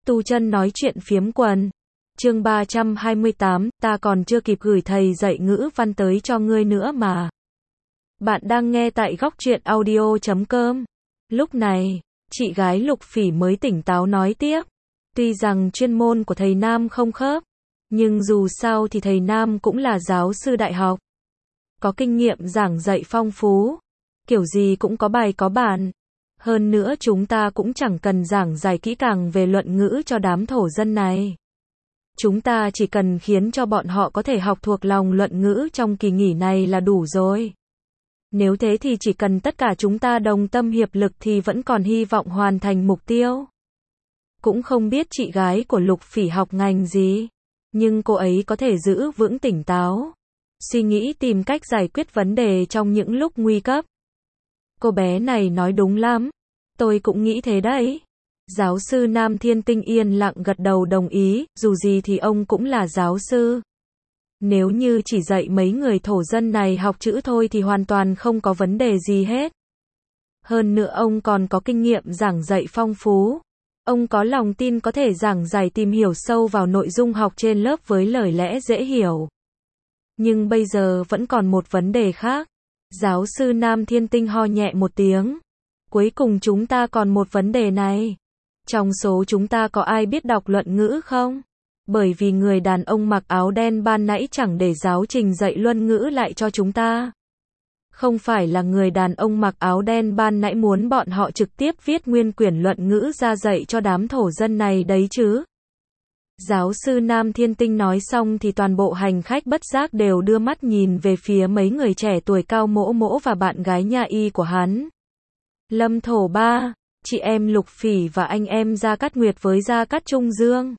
Tu chân nói chuyện phiếm quần. Chương 328, ta còn chưa kịp gửi thầy dạy ngữ văn tới cho ngươi nữa mà. Bạn đang nghe tại góc truyện audio.com. Lúc này, chị gái Lục Phỉ mới tỉnh táo nói tiếp. Tuy rằng chuyên môn của thầy Nam không khớp, nhưng dù sao thì thầy Nam cũng là giáo sư đại học. Có kinh nghiệm giảng dạy phong phú. Kiểu gì cũng có bài có bản. Hơn nữa chúng ta cũng chẳng cần giảng giải kỹ càng về luận ngữ cho đám thổ dân này. Chúng ta chỉ cần khiến cho bọn họ có thể học thuộc lòng luận ngữ trong kỳ nghỉ này là đủ rồi. Nếu thế thì chỉ cần tất cả chúng ta đồng tâm hiệp lực thì vẫn còn hy vọng hoàn thành mục tiêu. Cũng không biết chị gái của Lục Phỉ học ngành gì, nhưng cô ấy có thể giữ vững tỉnh táo, suy nghĩ tìm cách giải quyết vấn đề trong những lúc nguy cấp. Cô bé này nói đúng lắm, tôi cũng nghĩ thế đấy. Giáo sư Nam Thiên Tinh yên lặng gật đầu đồng ý, dù gì thì ông cũng là giáo sư. Nếu như chỉ dạy mấy người thổ dân này học chữ thôi thì hoàn toàn không có vấn đề gì hết. Hơn nữa ông còn có kinh nghiệm giảng dạy phong phú. Ông có lòng tin có thể giảng giải tìm hiểu sâu vào nội dung học trên lớp với lời lẽ dễ hiểu. Nhưng bây giờ vẫn còn một vấn đề khác. Giáo sư Nam Thiên Tinh ho nhẹ một tiếng. Cuối cùng chúng ta còn một vấn đề này. Trong số chúng ta có ai biết đọc luận ngữ không? Bởi vì người đàn ông mặc áo đen ban nãy chẳng để giáo trình dạy luận ngữ lại cho chúng ta. Không phải là người đàn ông mặc áo đen ban nãy muốn bọn họ trực tiếp viết nguyên quyển luận ngữ ra dạy cho đám thổ dân này đấy chứ? Giáo sư Nam Thiên Tinh nói xong thì toàn bộ hành khách bất giác đều đưa mắt nhìn về phía mấy người trẻ tuổi Cao Mỗ Mỗ và bạn gái nhà y của hắn. Lâm Thổ Ba, chị em Lục Phỉ và anh em Gia Cát Nguyệt với Gia Cát Trung Dương.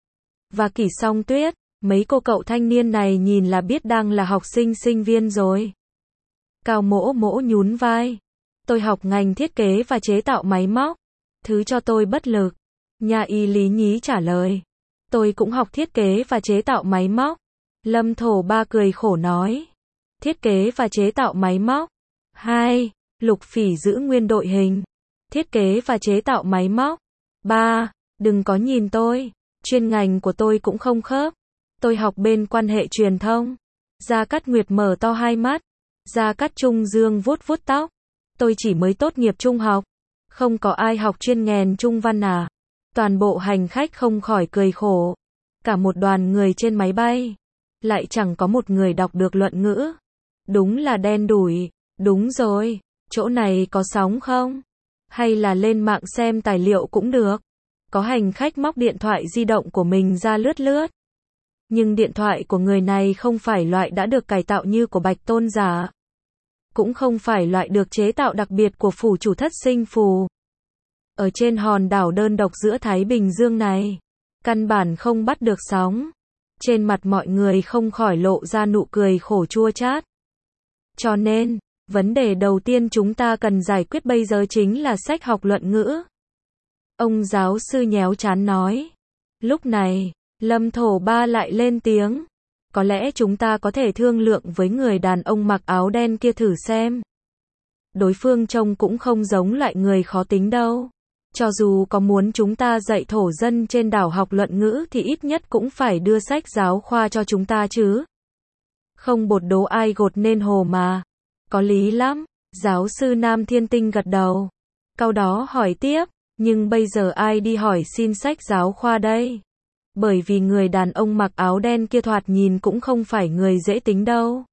Và Kỷ Song Tuyết, mấy cô cậu thanh niên này nhìn là biết đang là học sinh sinh viên rồi. Cao Mỗ Mỗ nhún vai. Tôi học ngành thiết kế và chế tạo máy móc. Thứ cho tôi bất lực. Nhà y Lý Nhí trả lời. Tôi cũng học thiết kế và chế tạo máy móc. Lâm Thổ Ba cười khổ nói. Thiết kế và chế tạo máy móc. 2. Lục Phỉ giữ nguyên đội hình. Thiết kế và chế tạo máy móc. 3. Đừng có nhìn tôi. Chuyên ngành của tôi cũng không khớp. Tôi học bên quan hệ truyền thông. Gia Cát Nguyệt mở to hai mắt. Gia Cát Trung Dương vuốt vuốt tóc. Tôi chỉ mới tốt nghiệp trung học. Không có ai học chuyên ngành trung văn à? Toàn bộ hành khách không khỏi cười khổ. Cả một đoàn người trên máy bay. Lại chẳng có một người đọc được luận ngữ. Đúng là đen đủi. Đúng rồi. Chỗ này có sóng không? Hay là lên mạng xem tài liệu cũng được. Có hành khách móc điện thoại di động của mình ra lướt lướt. Nhưng điện thoại của người này không phải loại đã được cải tạo như của Bạch Tôn giả. Cũng không phải loại được chế tạo đặc biệt của phủ chủ thất sinh phù. Ở trên hòn đảo đơn độc giữa Thái Bình Dương này, căn bản không bắt được sóng. Trên mặt mọi người không khỏi lộ ra nụ cười khổ chua chát. Cho nên, vấn đề đầu tiên chúng ta cần giải quyết bây giờ chính là sách học luận ngữ. Ông giáo sư nhéo trán nói. Lúc này, Lâm Thổ Ba lại lên tiếng. Có lẽ chúng ta có thể thương lượng với người đàn ông mặc áo đen kia thử xem. Đối phương trông cũng không giống loại người khó tính đâu. Cho dù có muốn chúng ta dạy thổ dân trên đảo học luận ngữ thì ít nhất cũng phải đưa sách giáo khoa cho chúng ta chứ. Không bột đố ai gột nên hồ mà. Có lý lắm. Giáo sư Nam Thiên Tinh gật đầu. Sau đó hỏi tiếp. Nhưng bây giờ ai đi hỏi xin sách giáo khoa đây? Bởi vì người đàn ông mặc áo đen kia thoạt nhìn cũng không phải người dễ tính đâu.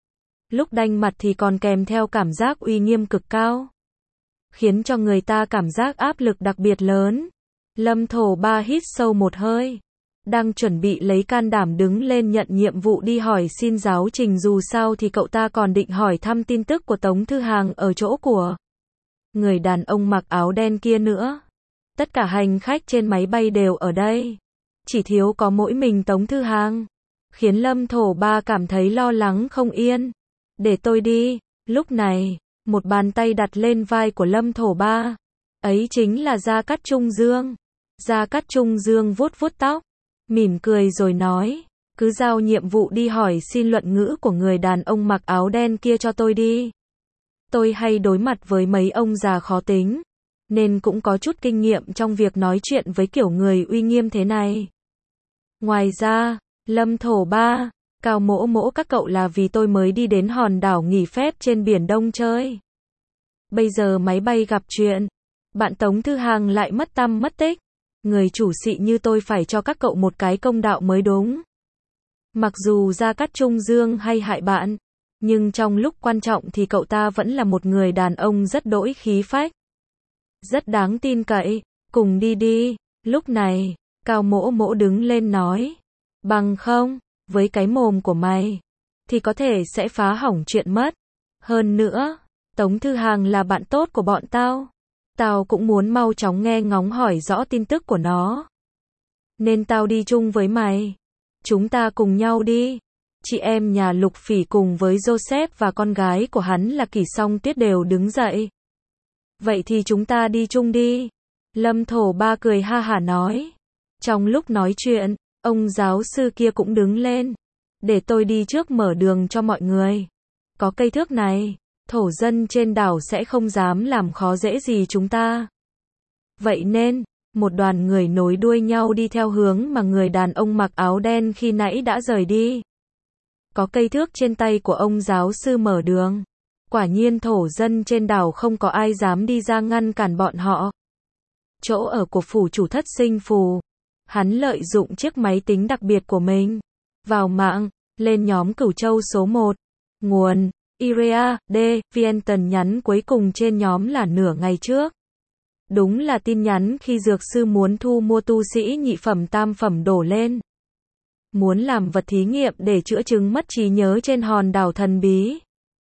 Lúc đanh mặt thì còn kèm theo cảm giác uy nghiêm cực cao. Khiến cho người ta cảm giác áp lực đặc biệt lớn. Lâm Thổ Ba hít sâu một hơi. Đang chuẩn bị lấy can đảm đứng lên nhận nhiệm vụ đi hỏi xin giáo trình, dù sao thì cậu ta còn định hỏi thăm tin tức của Tống Thư Hàng ở chỗ của người đàn ông mặc áo đen kia nữa. Tất cả hành khách trên máy bay đều ở đây. Chỉ thiếu có mỗi mình Tống Thư Hàng. Khiến Lâm Thổ Ba cảm thấy lo lắng không yên. Để tôi đi. Lúc này, một bàn tay đặt lên vai của Lâm Thổ Ba. Ấy chính là Gia Cát Trung Dương. Gia Cát Trung Dương vuốt vuốt tóc. Mỉm cười rồi nói. Cứ giao nhiệm vụ đi hỏi xin luận ngữ của người đàn ông mặc áo đen kia cho tôi đi. Tôi hay đối mặt với mấy ông già khó tính. nên cũng có chút kinh nghiệm trong việc nói chuyện với kiểu người uy nghiêm thế này. Ngoài ra, Lâm Thổ Ba, Cao Mỗ Mỗ các cậu là vì tôi mới đi đến hòn đảo nghỉ phép trên Biển Đông chơi. Bây giờ máy bay gặp chuyện, bạn Tống Thư Hàng lại mất tăm mất tích. Người chủ xị như tôi phải cho các cậu một cái công đạo mới đúng. Mặc dù Gia Cát Trung Dương hay hại bạn, nhưng trong lúc quan trọng thì cậu ta vẫn là một người đàn ông rất đỗi khí phách. Rất đáng tin cậy, cùng đi đi. Lúc này, Cao Mỗ Mỗ đứng lên nói. Bằng không, với cái mồm của mày, thì có thể sẽ phá hỏng chuyện mất. Hơn nữa, Tống Thư Hàng là bạn tốt của bọn tao. Tao cũng muốn mau chóng nghe ngóng hỏi rõ tin tức của nó. Nên tao đi chung với mày. Chúng ta cùng nhau đi. Chị em nhà Lục Phỉ cùng với Joseph và con gái của hắn là Kỷ Song Tuyết đều đứng dậy. Vậy thì chúng ta đi chung đi. Lâm Thổ Ba cười ha hả nói. Trong lúc nói chuyện, ông giáo sư kia cũng đứng lên. Để tôi đi trước mở đường cho mọi người. Có cây thước này, thổ dân trên đảo sẽ không dám làm khó dễ gì chúng ta. Vậy nên, một đoàn người nối đuôi nhau đi theo hướng mà người đàn ông mặc áo đen khi nãy đã rời đi. Có cây thước trên tay của ông giáo sư mở đường. Quả nhiên thổ dân trên đảo không có ai dám đi ra ngăn cản bọn họ. Chỗ ở của phủ chủ thất Sinh Phù. Hắn lợi dụng chiếc máy tính đặc biệt của mình. Vào mạng, lên nhóm Cửu Châu số 1. Nguồn, Irea, D. Vienton nhắn cuối cùng trên nhóm là nửa ngày trước. Đúng là tin nhắn khi dược sư muốn thu mua tu sĩ nhị phẩm tam phẩm đổ lên. Muốn làm vật thí nghiệm để chữa chứng mất trí nhớ trên hòn đảo thần bí.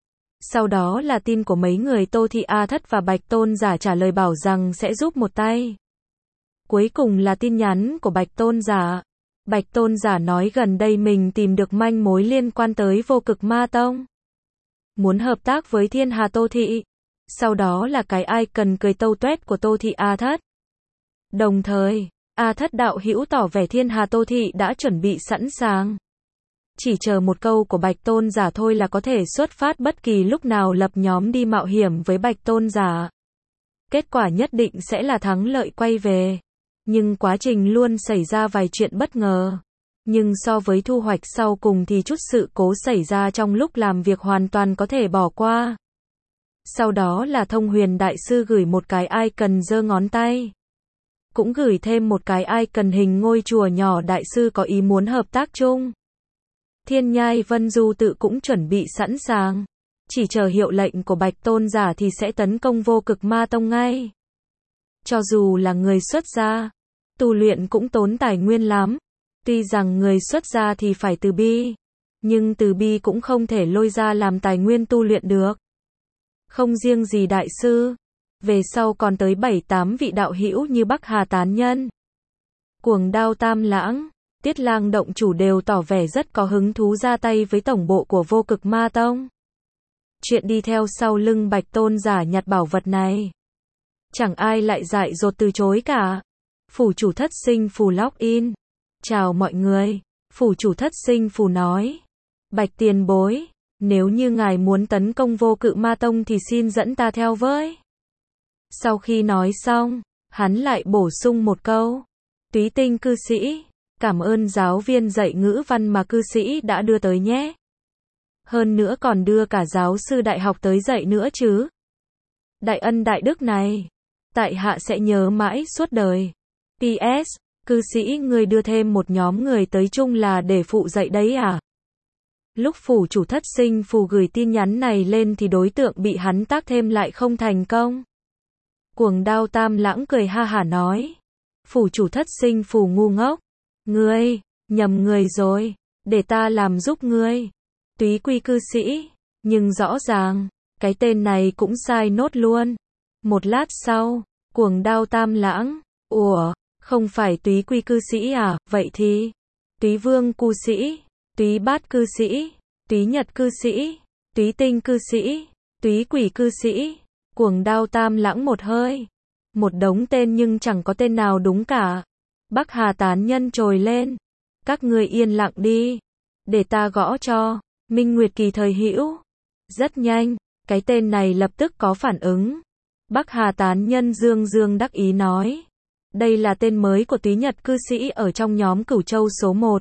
Sau đó là tin của mấy người Tô Thị A Thất và Bạch Tôn Giả trả lời bảo rằng sẽ giúp một tay. Cuối cùng là tin nhắn của Bạch Tôn Giả. Bạch Tôn Giả nói gần đây mình tìm được manh mối liên quan tới Vô Cực Ma Tông. Muốn hợp tác với Thiên Hà Tô Thị. Sau đó là cái icon cười tâu tuét của Tô Thị A Thất. Đồng thời, A Thất đạo hữu tỏ vẻ Thiên Hà Tô Thị đã chuẩn bị sẵn sàng. Chỉ chờ một câu của Bạch Tôn Giả thôi là có thể xuất phát bất kỳ lúc nào lập nhóm đi mạo hiểm với Bạch Tôn Giả. Kết quả nhất định sẽ là thắng lợi quay về. Nhưng quá trình luôn xảy ra vài chuyện bất ngờ. Nhưng so với thu hoạch sau cùng thì chút sự cố xảy ra trong lúc làm việc hoàn toàn có thể bỏ qua. Sau đó là Thông Huyền Đại Sư gửi một cái icon giơ ngón tay. Cũng gửi thêm một cái icon hình ngôi chùa nhỏ Đại Sư có ý muốn hợp tác chung. Thiên Nhai Vân Du Tự cũng chuẩn bị sẵn sàng. Chỉ chờ hiệu lệnh của Bạch Tôn Giả thì sẽ tấn công Vô Cực Ma Tông ngay. Cho dù là người xuất gia, tu luyện cũng tốn tài nguyên lắm. Tuy rằng người xuất gia thì phải từ bi, nhưng từ bi cũng không thể lôi ra làm tài nguyên tu luyện được. Không riêng gì Đại Sư, về sau còn tới 7-8 vị đạo hữu như Bắc Hà Tán Nhân, Cuồng Đao Tam Lãng, Tiết Lang Động Chủ đều tỏ vẻ rất có hứng thú ra tay với tổng bộ của Vô Cực Ma Tông. Chuyện đi theo sau lưng Bạch Tôn Giả nhặt bảo vật này. Chẳng ai lại dại dột từ chối cả. Phủ chủ thất Sinh Phù login. Chào mọi người. Phủ chủ thất Sinh Phù nói. Bạch tiền bối, nếu như ngài muốn tấn công Vô Cự Ma Tông thì xin dẫn ta theo với. Sau khi nói xong, hắn lại bổ sung một câu. Túy Tinh cư sĩ, cảm ơn giáo viên dạy ngữ văn mà cư sĩ đã đưa tới nhé. Hơn nữa còn đưa cả giáo sư đại học tới dạy nữa chứ. Đại ân đại đức này, tại hạ sẽ nhớ mãi suốt đời. PS, cư sĩ người đưa thêm một nhóm người tới chung là để phụ dạy đấy à? Lúc phủ chủ thất Sinh Phù gửi tin nhắn này lên thì đối tượng bị hắn tác thêm lại không thành công. Cuồng Đao Tam Lãng cười ha hả nói. Phủ chủ thất Sinh Phù ngu ngốc. Ngươi, nhầm người rồi, để ta làm giúp ngươi. Túy Quy cư sĩ, nhưng rõ ràng, cái tên này cũng sai nốt luôn. Một lát sau, Cuồng Đao Tam Lãng, ủa, không phải Túy Quy cư sĩ à, vậy thì, Túy Vương cư sĩ, Túy Bát cư sĩ, Túy Nhật cư sĩ, Túy Tinh cư sĩ, Túy Quỷ cư sĩ, Cuồng Đao Tam Lãng một hơi. Một đống tên nhưng chẳng có tên nào đúng cả. Bắc Hà Tán Nhân trồi lên. Các ngươi yên lặng đi. Để ta gõ cho. Minh Nguyệt Kỳ thời hữu. Rất nhanh, cái tên này lập tức có phản ứng. Bắc Hà tán nhân Dương Dương đắc ý nói. Đây là tên mới của túy Nhật cư sĩ ở trong nhóm Cửu Châu số 1.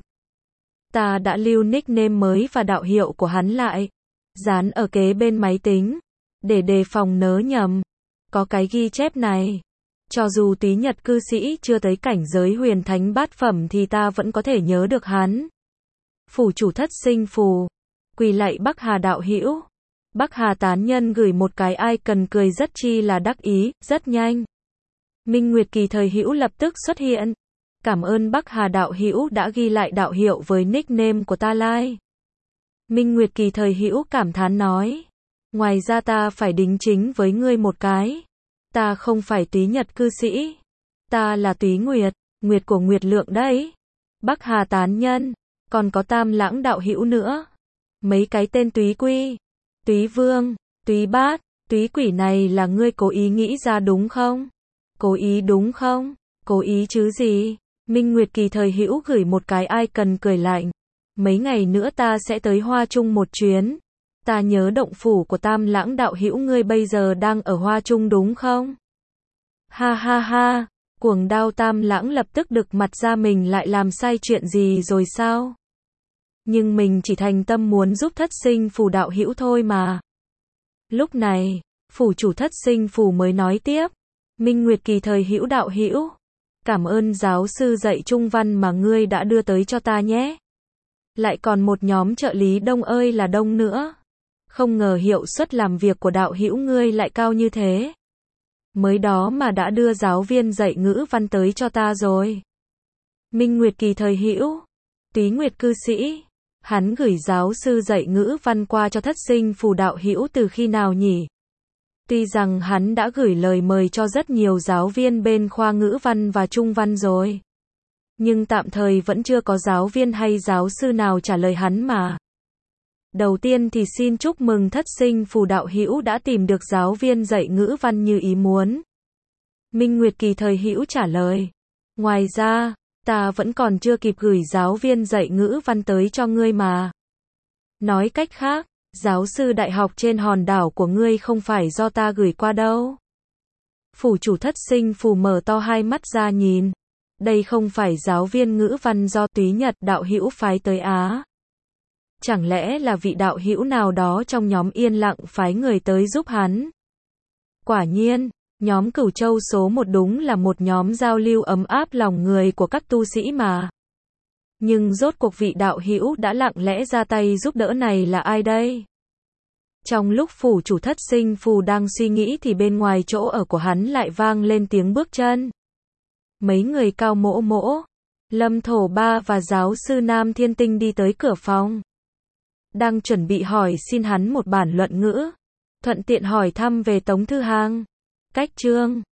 Ta đã lưu nickname mới và đạo hiệu của hắn lại. Dán ở kế bên máy tính. Để đề phòng nớ nhầm. Có cái ghi chép này. Cho dù túy Nhật cư sĩ chưa tới cảnh giới huyền thánh bát phẩm thì ta vẫn có thể nhớ được hắn. Phủ chủ thất sinh phù. Quỳ lạy Bắc Hà đạo hữu. Bắc Hà tán nhân gửi một cái icon cười rất chi là đắc ý, rất nhanh. Minh Nguyệt Kỳ thời hữu lập tức xuất hiện. Cảm ơn Bắc Hà đạo hữu đã ghi lại đạo hiệu với nickname của ta lai. Minh Nguyệt Kỳ thời hữu cảm thán nói. Ngoài ra ta phải đính chính với ngươi một cái. Ta không phải túy Nhật cư sĩ. Ta là túy Nguyệt, Nguyệt của Nguyệt Lượng đấy. Bắc Hà tán nhân, còn có Tam Lãng đạo hữu nữa. Mấy cái tên túy quy, túy vương, túy bát, túy quỷ này là ngươi cố ý nghĩ ra đúng không? Cố ý đúng không? Cố ý chứ gì? Minh Nguyệt Kỳ thời hữu gửi một cái icon cười lạnh. Mấy ngày nữa ta sẽ tới Hoa Trung một chuyến. Ta nhớ động phủ của Tam Lãng đạo hữu ngươi bây giờ đang ở Hoa Trung đúng không? Ha ha ha, cuồng đao Tam Lãng lập tức đực mặt ra mình lại làm sai chuyện gì rồi sao? Nhưng mình chỉ thành tâm muốn giúp thất sinh phù đạo hữu thôi mà. Lúc này, phủ chủ thất sinh phù mới nói tiếp. Minh Nguyệt Kỳ thời hữu đạo hữu. Cảm ơn giáo sư dạy Trung Văn mà ngươi đã đưa tới cho ta nhé. Lại còn một nhóm trợ lý đông ơi là đông nữa. Không ngờ hiệu suất làm việc của đạo hữu ngươi lại cao như thế. Mới đó mà đã đưa giáo viên dạy ngữ văn tới cho ta rồi. Minh Nguyệt Kỳ thời hữu. Túy Nguyệt cư sĩ. Hắn gửi giáo sư dạy ngữ văn qua cho thất sinh phù đạo hữu từ khi nào nhỉ? Tuy rằng hắn đã gửi lời mời cho rất nhiều giáo viên bên khoa ngữ văn và trung văn rồi. Nhưng tạm thời vẫn chưa có giáo viên hay giáo sư nào trả lời hắn mà. Đầu tiên thì xin chúc mừng thất sinh phù đạo hữu đã tìm được giáo viên dạy ngữ văn như ý muốn. Minh Nguyệt Kỳ thời hữu trả lời. Ngoài ra, ta vẫn còn chưa kịp gửi giáo viên dạy ngữ văn tới cho ngươi mà. Nói cách khác, giáo sư đại học trên hòn đảo của ngươi không phải do ta gửi qua đâu. Phủ chủ thất sinh phù mở to hai mắt ra nhìn. Đây không phải giáo viên ngữ văn do túy Nhật đạo hữu phái tới Á. Chẳng lẽ là vị đạo hữu nào đó trong nhóm yên lặng phái người tới giúp hắn? Quả nhiên, nhóm Cửu Châu số 1 đúng là một nhóm giao lưu ấm áp lòng người của các tu sĩ mà. Nhưng rốt cuộc vị đạo hữu đã lặng lẽ ra tay giúp đỡ này là ai đây? Trong lúc phủ chủ thất sinh phù đang suy nghĩ thì bên ngoài chỗ ở của hắn lại vang lên tiếng bước chân. Mấy người Cao Mỗ Mỗ, Lâm Thổ Ba và giáo sư Nam Thiên Tinh đi tới cửa phòng. Đang chuẩn bị hỏi xin hắn một bản luận ngữ. Thuận tiện hỏi thăm về Tống Thư Hàng. Cách chương